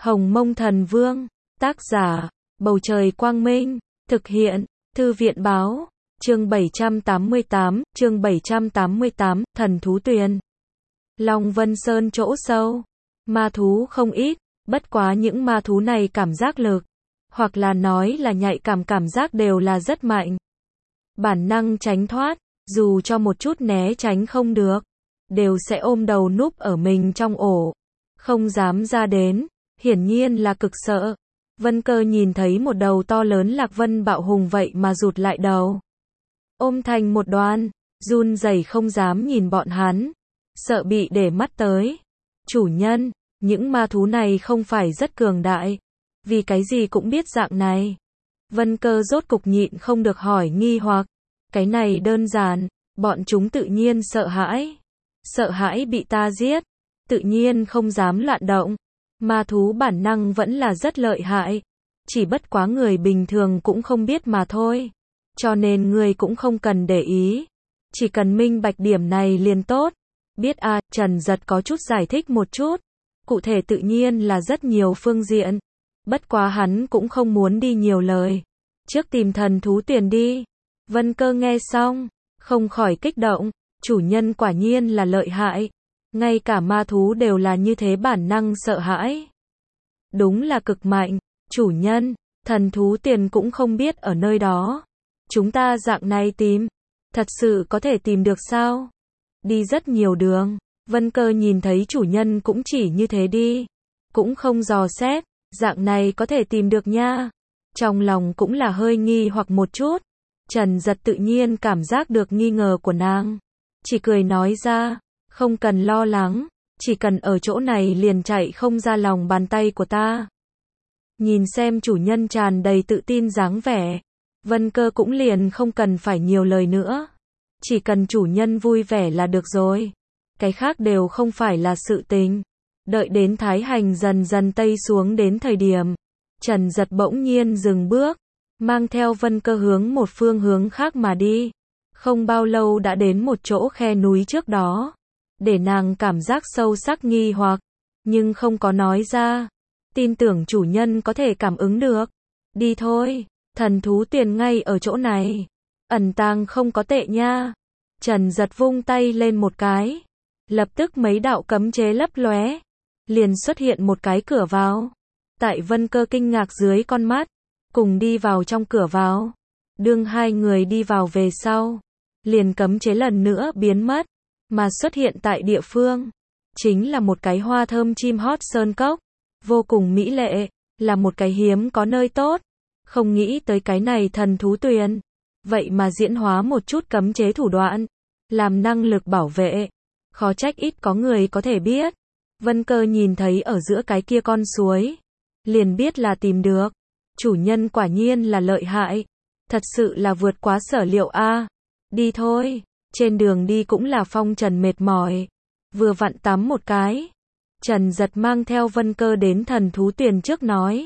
Hồng Mông Thần Vương, tác giả, Bầu Trời Quang Minh, thực hiện, Thư viện Báo, chương 788, Thần Thú Tuyền. Long Vân Sơn chỗ sâu, ma thú không ít, bất quá những ma thú này cảm giác lực, hoặc là nói là nhạy cảm giác đều là rất mạnh. Bản năng tránh thoát, dù cho một chút né tránh không được, đều sẽ ôm đầu núp ở mình trong ổ, không dám ra đến, hiển nhiên là cực sợ. Vân Cơ nhìn thấy một đầu to lớn Lạc Vân bạo hùng vậy mà rụt lại đầu, ôm thành một đoàn, run rẩy không dám nhìn bọn hắn, sợ bị để mắt tới. Chủ nhân, những ma thú này không phải rất cường đại, vì cái gì cũng biết dạng này. Vân Cơ rốt cục nhịn không được hỏi nghi hoặc. Cái này đơn giản, bọn chúng tự nhiên sợ hãi bị ta giết, tự nhiên không dám loạn động. Ma thú bản năng vẫn là rất lợi hại, chỉ bất quá người bình thường cũng không biết mà thôi, cho nên người cũng không cần để ý, chỉ cần minh bạch điểm này liền tốt. Biết a, Trần Giật có chút giải thích một chút, cụ thể tự nhiên là rất nhiều phương diện, bất quá hắn cũng không muốn đi nhiều lời, trước tìm thần thú tiền đi. Vân Cơ nghe xong, không khỏi kích động, chủ nhân quả nhiên là lợi hại, ngay cả ma thú đều là như thế bản năng sợ hãi. Đúng là cực mạnh, chủ nhân, thần thú tiền cũng không biết ở nơi đó. Chúng ta dạng này tìm, thật sự có thể tìm được sao? Đi rất nhiều đường, Vân Cơ nhìn thấy chủ nhân cũng chỉ như thế đi, cũng không dò xét, dạng này có thể tìm được nha. Trong lòng cũng là hơi nghi hoặc một chút. Trần Giật tự nhiên cảm giác được nghi ngờ của nàng, chỉ cười nói ra, không cần lo lắng, chỉ cần ở chỗ này liền chạy không ra lòng bàn tay của ta. Nhìn xem chủ nhân tràn đầy tự tin dáng vẻ, Vân Cơ cũng liền không cần phải nhiều lời nữa, chỉ cần chủ nhân vui vẻ là được rồi, cái khác đều không phải là sự tình. Đợi đến Thái Hành dần dần tây xuống đến thời điểm, Trần Giật bỗng nhiên dừng bước, mang theo Vân Cơ hướng một phương hướng khác mà đi. Không bao lâu đã đến một chỗ khe núi trước đó, để nàng cảm giác sâu sắc nghi hoặc, nhưng không có nói ra, tin tưởng chủ nhân có thể cảm ứng được. Đi thôi, thần thú tiền ngay ở chỗ này, ẩn tàng không có tệ nha. Trần Giật vung tay lên một cái, lập tức mấy đạo cấm chế lấp lóe, liền xuất hiện một cái cửa vào. Tại Vân Cơ kinh ngạc dưới con mắt, cùng đi vào trong cửa vào. Đương hai người đi vào về sau, liền cấm chế lần nữa biến mất, mà xuất hiện tại địa phương, chính là một cái hoa thơm chim hót sơn cốc, vô cùng mỹ lệ, là một cái hiếm có nơi tốt. Không nghĩ tới cái này thần thú tuyền, vậy mà diễn hóa một chút cấm chế thủ đoạn, làm năng lực bảo vệ, khó trách ít có người có thể biết. Vân Cơ nhìn thấy ở giữa cái kia con suối, liền biết là tìm được. Chủ nhân quả nhiên là lợi hại, thật sự là vượt quá sở liệu a. Đi thôi, trên đường đi cũng là phong trần mệt mỏi, vừa vặn tắm một cái. Trần Giật mang theo Vân Cơ đến thần thú tuyền trước nói,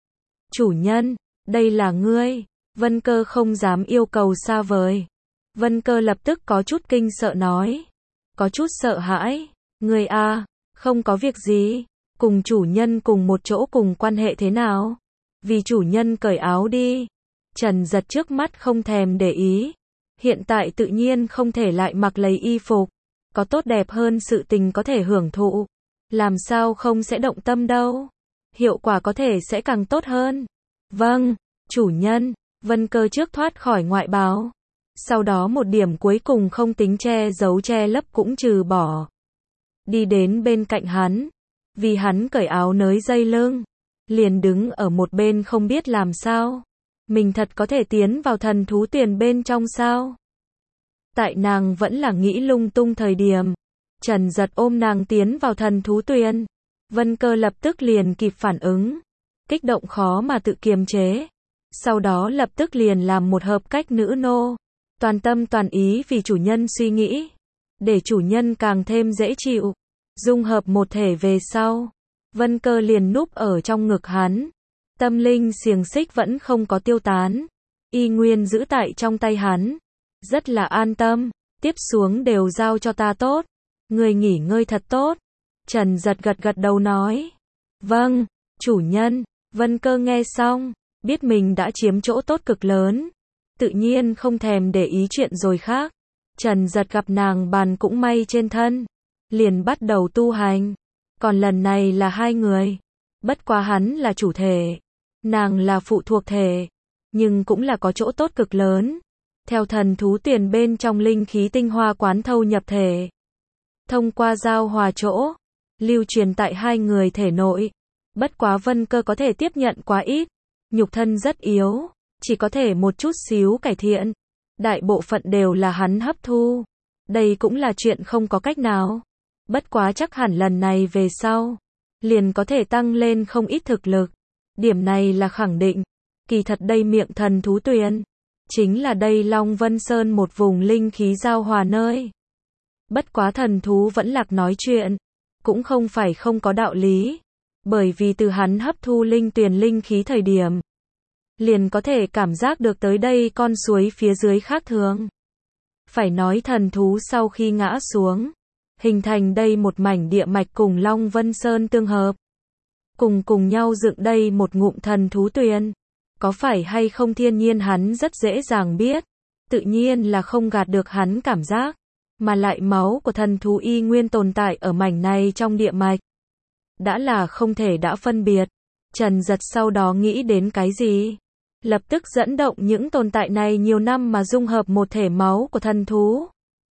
chủ nhân, đây là ngươi. Vân Cơ không dám yêu cầu xa vời. Vân Cơ lập tức có chút kinh sợ nói, có chút sợ hãi, ngươi a, không có việc gì, cùng chủ nhân cùng một chỗ cùng quan hệ thế nào? Vì chủ nhân cởi áo đi. Trần Giật trước mắt không thèm để ý, hiện tại tự nhiên không thể lại mặc lấy y phục, có tốt đẹp hơn sự tình có thể hưởng thụ, làm sao không sẽ động tâm đâu, hiệu quả có thể sẽ càng tốt hơn. Vâng, chủ nhân. Vân Cơ trước thoát khỏi ngoại bào, sau đó một điểm cuối cùng không tính che giấu che lấp cũng trừ bỏ, đi đến bên cạnh hắn, vì hắn cởi áo nới dây lưng, liền đứng ở một bên không biết làm sao, mình thật có thể tiến vào thần thú tiền bên trong sao? Tại nàng vẫn là nghĩ lung tung thời điểm, Trần Giật ôm nàng tiến vào thần thú tuyền, Vân Cơ lập tức liền kịp phản ứng, kích động khó mà tự kiềm chế, sau đó lập tức liền làm một hợp cách nữ nô, toàn tâm toàn ý vì chủ nhân suy nghĩ, để chủ nhân càng thêm dễ chịu, dung hợp một thể về sau. Vân Cơ liền núp ở trong ngực hắn, tâm linh xiềng xích vẫn không có tiêu tán, y nguyên giữ tại trong tay hắn, rất là an tâm, tiếp xuống đều giao cho ta tốt, người nghỉ ngơi thật tốt. Trần Giật gật gật đầu nói, vâng, Chủ nhân, Vân Cơ nghe xong, biết mình đã chiếm chỗ tốt cực lớn, tự nhiên không thèm để ý chuyện rồi khác. Trần Giật gặp nàng bàn cũng may trên thân, liền bắt đầu tu hành. Còn lần này là hai người, bất quá hắn là chủ thể, nàng là phụ thuộc thể, nhưng cũng là có chỗ tốt cực lớn. Theo thần thú tuyền bên trong linh khí tinh hoa quán thâu nhập thể, thông qua giao hòa chỗ, lưu truyền tại hai người thể nội. Bất quá Vân Cơ có thể tiếp nhận quá ít, nhục thân rất yếu, chỉ có thể một chút xíu cải thiện. Đại bộ phận đều là hắn hấp thu. Đây cũng là chuyện không có cách nào. Bất quá chắc hẳn lần này về sau, liền có thể tăng lên không ít thực lực. Điểm này là khẳng định. Kỳ thật đây miệng thần thú tuyền, chính là đây Long Vân Sơn một vùng linh khí giao hòa nơi. Bất quá thần thú vẫn lạc nói chuyện, cũng không phải không có đạo lý. Bởi vì từ hắn hấp thu linh tuyền linh khí thời điểm, liền có thể cảm giác được tới đây con suối phía dưới khác thường. Phải nói thần thú sau khi ngã xuống, hình thành đây một mảnh địa mạch cùng Long Vân Sơn tương hợp. Cùng nhau dựng đây một ngụm thần thú tuyền. Có phải hay không thiên nhiên hắn rất dễ dàng biết. Tự nhiên là không gạt được hắn cảm giác. Mà lại máu của thần thú y nguyên tồn tại ở mảnh này trong địa mạch. Đã là không thể đã phân biệt. Trần Giật sau đó nghĩ đến cái gì? Lập tức dẫn động những tồn tại này nhiều năm mà dung hợp một thể máu của thần thú.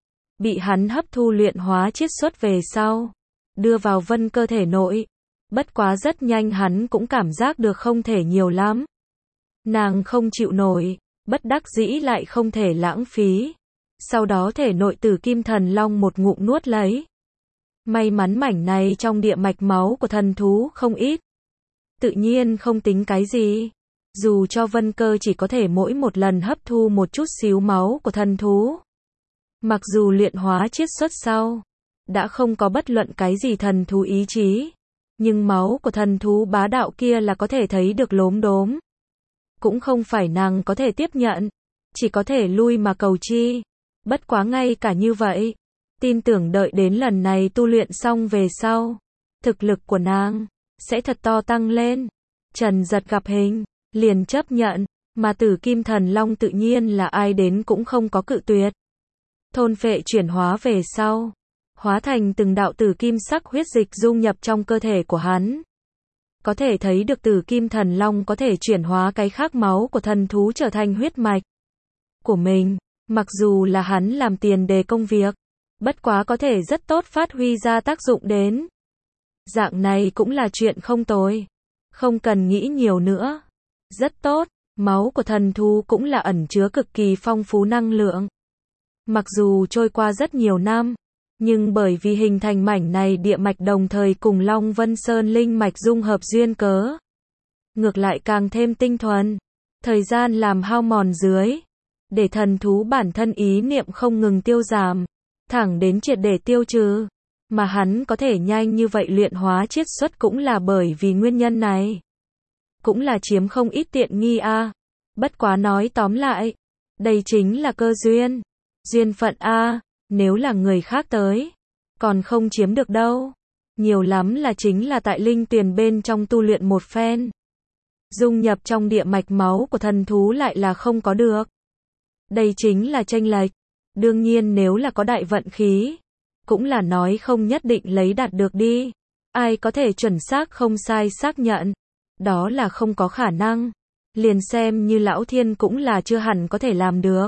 Bị hắn hấp thu luyện hóa chiết xuất về sau, đưa vào Vân Cơ thể nội. Bất quá rất nhanh hắn cũng cảm giác được không thể nhiều lắm. Nàng không chịu nổi, bất đắc dĩ lại không thể lãng phí. Sau đó thể nội Tử Kim Thần Long một ngụm nuốt lấy. May mắn mảnh này trong địa mạch máu của thần thú không ít. Tự nhiên không tính cái gì. Dù cho Vân Cơ chỉ có thể mỗi một lần hấp thu một chút xíu máu của thần thú. Mặc dù luyện hóa chiết xuất sau, đã không có bất luận cái gì thần thú ý chí. Nhưng máu của thần thú bá đạo kia là có thể thấy được lốm đốm. Cũng không phải nàng có thể tiếp nhận, chỉ có thể lui mà cầu chi. Bất quá ngay cả như vậy, tin tưởng đợi đến lần này tu luyện xong về sau, thực lực của nàng sẽ thật to tăng lên. Trần Giật gặp hình, liền chấp nhận, mà Tử Kim Thần Long tự nhiên là ai đến cũng không có cự tuyệt. Thôn phệ chuyển hóa về sau, hóa thành từng đạo tử kim sắc huyết dịch dung nhập trong cơ thể của hắn. Có thể thấy được Tử Kim Thần Long có thể chuyển hóa cái khác máu của thần thú trở thành huyết mạch của mình. Mặc dù là hắn làm tiền đề công việc, bất quá có thể rất tốt phát huy ra tác dụng đến. Dạng này cũng là chuyện không tồi. Không cần nghĩ nhiều nữa. Rất tốt, máu của thần thú cũng là ẩn chứa cực kỳ phong phú năng lượng. Mặc dù trôi qua rất nhiều năm, nhưng bởi vì hình thành mảnh này địa mạch đồng thời cùng Long Vân Sơn linh mạch dung hợp duyên cớ, ngược lại càng thêm tinh thuần. Thời gian làm hao mòn dưới, để thần thú bản thân ý niệm không ngừng tiêu giảm, thẳng đến triệt để tiêu trừ. Mà hắn có thể nhanh như vậy luyện hóa chiết xuất cũng là bởi vì nguyên nhân này. Cũng là chiếm không ít tiện nghi a. Bất quá nói tóm lại, đây chính là cơ duyên, duyên phận a. Nếu là người khác tới, còn không chiếm được đâu. Nhiều lắm là chính là tại linh tuyền bên trong tu luyện một phen. Dung nhập trong địa mạch máu của thần thú lại là không có được. Đây chính là chênh lệch. Đương nhiên nếu là có đại vận khí, cũng là nói không nhất định lấy đạt được đi. Ai có thể chuẩn xác không sai xác nhận. Đó là không có khả năng. Liền xem như Lão Thiên cũng là chưa hẳn có thể làm được.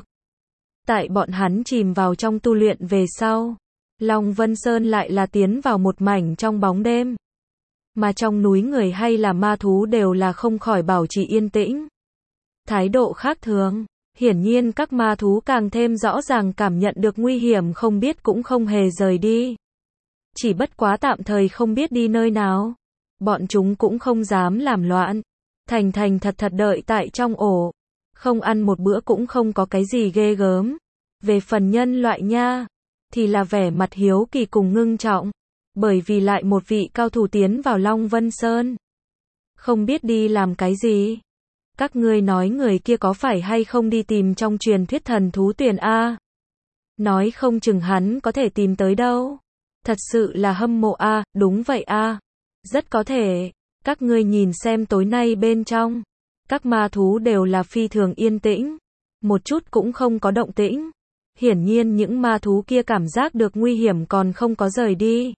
Tại bọn hắn chìm vào trong tu luyện về sau, Long Vân Sơn lại là tiến vào một mảnh trong bóng đêm. Mà trong núi người hay là ma thú đều là không khỏi bảo trì yên tĩnh. Thái độ khác thường, hiển nhiên các ma thú càng thêm rõ ràng cảm nhận được nguy hiểm không biết cũng không hề rời đi. Chỉ bất quá tạm thời không biết đi nơi nào. Bọn chúng cũng không dám làm loạn. Thành thật thật đợi tại trong ổ. Không ăn một bữa cũng không có cái gì ghê gớm. Về phần nhân loại nha, thì là vẻ mặt hiếu kỳ cùng ngưng trọng. Bởi vì lại một vị cao thủ tiến vào Long Vân Sơn. Không biết đi làm cái gì. Các ngươi nói người kia có phải hay không đi tìm trong truyền thuyết thần thú tuyền a? Nói không chừng hắn có thể tìm tới đâu. Thật sự là hâm mộ a, đúng vậy a. Rất có thể. Các ngươi nhìn xem tối nay bên trong, các ma thú đều là phi thường yên tĩnh, một chút cũng không có động tĩnh. Hiển nhiên những ma thú kia cảm giác được nguy hiểm còn không có rời đi.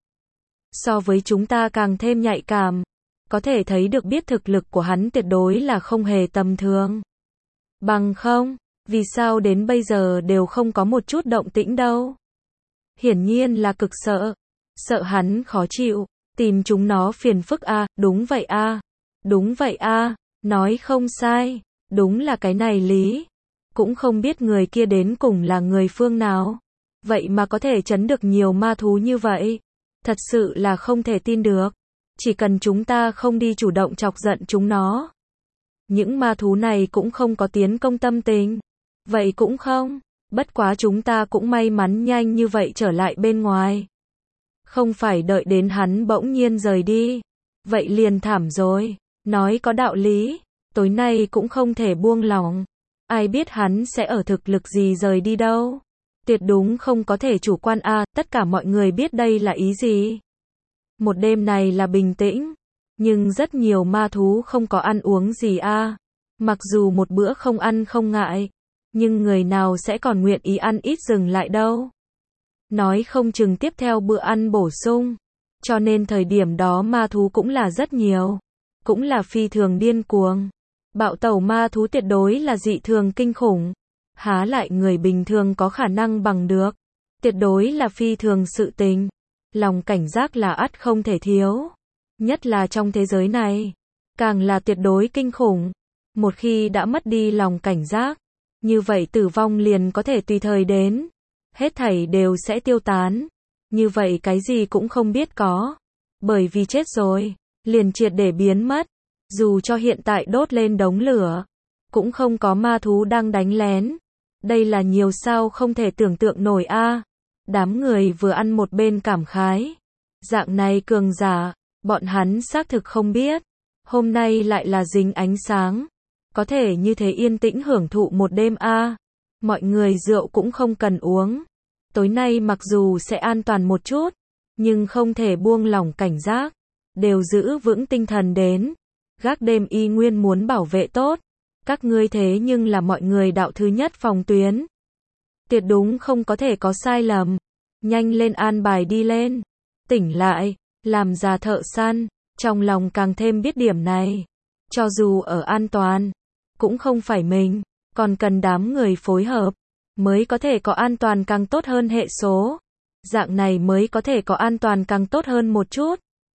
So với chúng ta càng thêm nhạy cảm, có thể thấy được biết thực lực của hắn tuyệt đối là không hề tầm thường. Bằng không, vì sao đến bây giờ đều không có một chút động tĩnh đâu? Hiển nhiên là cực sợ, sợ hắn khó chịu, tìm chúng nó phiền phức a, đúng vậy a. Đúng vậy a, nói không sai, đúng là cái này lý. Cũng không biết người kia đến cùng là người phương nào, vậy mà có thể trấn được nhiều ma thú như vậy. Thật sự là không thể tin được. Chỉ cần chúng ta không đi chủ động chọc giận chúng nó, những ma thú này cũng không có tiến công tâm tình. Vậy cũng không, bất quá chúng ta cũng may mắn nhanh như vậy trở lại bên ngoài. Không phải đợi đến hắn bỗng nhiên rời đi. Vậy liền thảm rồi, nói có đạo lý, tối nay cũng không thể buông lỏng. Ai biết hắn sẽ ở thực lực gì rời đi đâu. Tuyệt đúng không có thể chủ quan a, tất cả mọi người biết đây là ý gì. Một đêm này là bình tĩnh, nhưng rất nhiều ma thú không có ăn uống gì a. Mặc dù một bữa không ăn không ngại, nhưng người nào sẽ còn nguyện ý ăn ít dừng lại đâu. Nói không chừng tiếp theo bữa ăn bổ sung. Cho nên thời điểm đó ma thú cũng là rất nhiều, cũng là phi thường điên cuồng. Bạo tẩu ma thú tuyệt đối là dị thường kinh khủng. Há lại người bình thường có khả năng bằng được. Tuyệt đối là phi thường sự tình. Lòng cảnh giác là ắt không thể thiếu. Nhất là trong thế giới này, càng là tuyệt đối kinh khủng. Một khi đã mất đi lòng cảnh giác, như vậy tử vong liền có thể tùy thời đến. Hết thảy đều sẽ tiêu tán. Như vậy cái gì cũng không biết có. Bởi vì chết rồi, liền triệt để biến mất. Dù cho hiện tại đốt lên đống lửa, cũng không có ma thú đang đánh lén. Đây là nhiều sao không thể tưởng tượng nổi a. Đám người vừa ăn một bên cảm khái. Dạng này cường giả, bọn hắn xác thực không biết. Hôm nay lại là dính ánh sáng. Có thể như thế yên tĩnh hưởng thụ một đêm a. Mọi người rượu cũng không cần uống. Tối nay mặc dù sẽ an toàn một chút, nhưng không thể buông lỏng cảnh giác. Đều giữ vững tinh thần đến. Gác đêm y nguyên muốn bảo vệ tốt. Các ngươi thế nhưng là mọi người đạo thứ nhất phòng tuyến. Tuyệt đúng không có thể có sai lầm. Nhanh lên an bài đi lên. Tỉnh lại, làm già thợ săn, trong lòng càng thêm biết điểm này. Cho dù ở an toàn, cũng không phải mình, còn cần đám người phối hợp, mới có thể có an toàn càng tốt hơn hệ số. Dạng này mới có thể có an toàn càng tốt hơn một chút.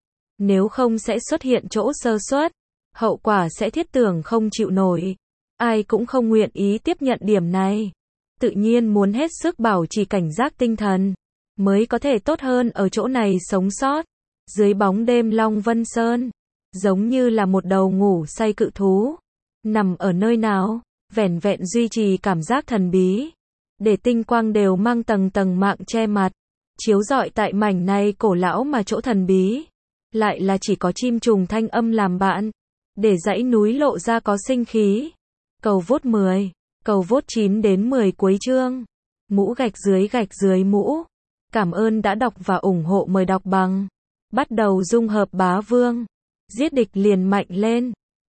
Nếu không sẽ xuất hiện chỗ sơ suất, hậu quả sẽ thiết tưởng không chịu nổi. Ai cũng không nguyện ý tiếp nhận điểm này. Tự nhiên muốn hết sức bảo trì cảnh giác tinh thần, mới có thể tốt hơn ở chỗ này sống sót. Dưới bóng đêm Long Vân Sơn, giống như là một đầu ngủ say cự thú. Nằm ở nơi nào, vẻn vẹn duy trì cảm giác thần bí. Để tinh quang đều mang tầng tầng mạng che mặt, chiếu rọi tại mảnh này cổ lão mà chỗ thần bí. Lại là chỉ có chim trùng thanh âm làm bạn. Để dãy núi lộ ra có sinh khí. Cầu vote 10, cầu vote 9 đến 10 cuối chương. Mũ gạch dưới mũ. Cảm ơn đã đọc và ủng hộ, mời đọc bằng. Bắt đầu dung hợp bá vương. Giết địch liền mạnh lên.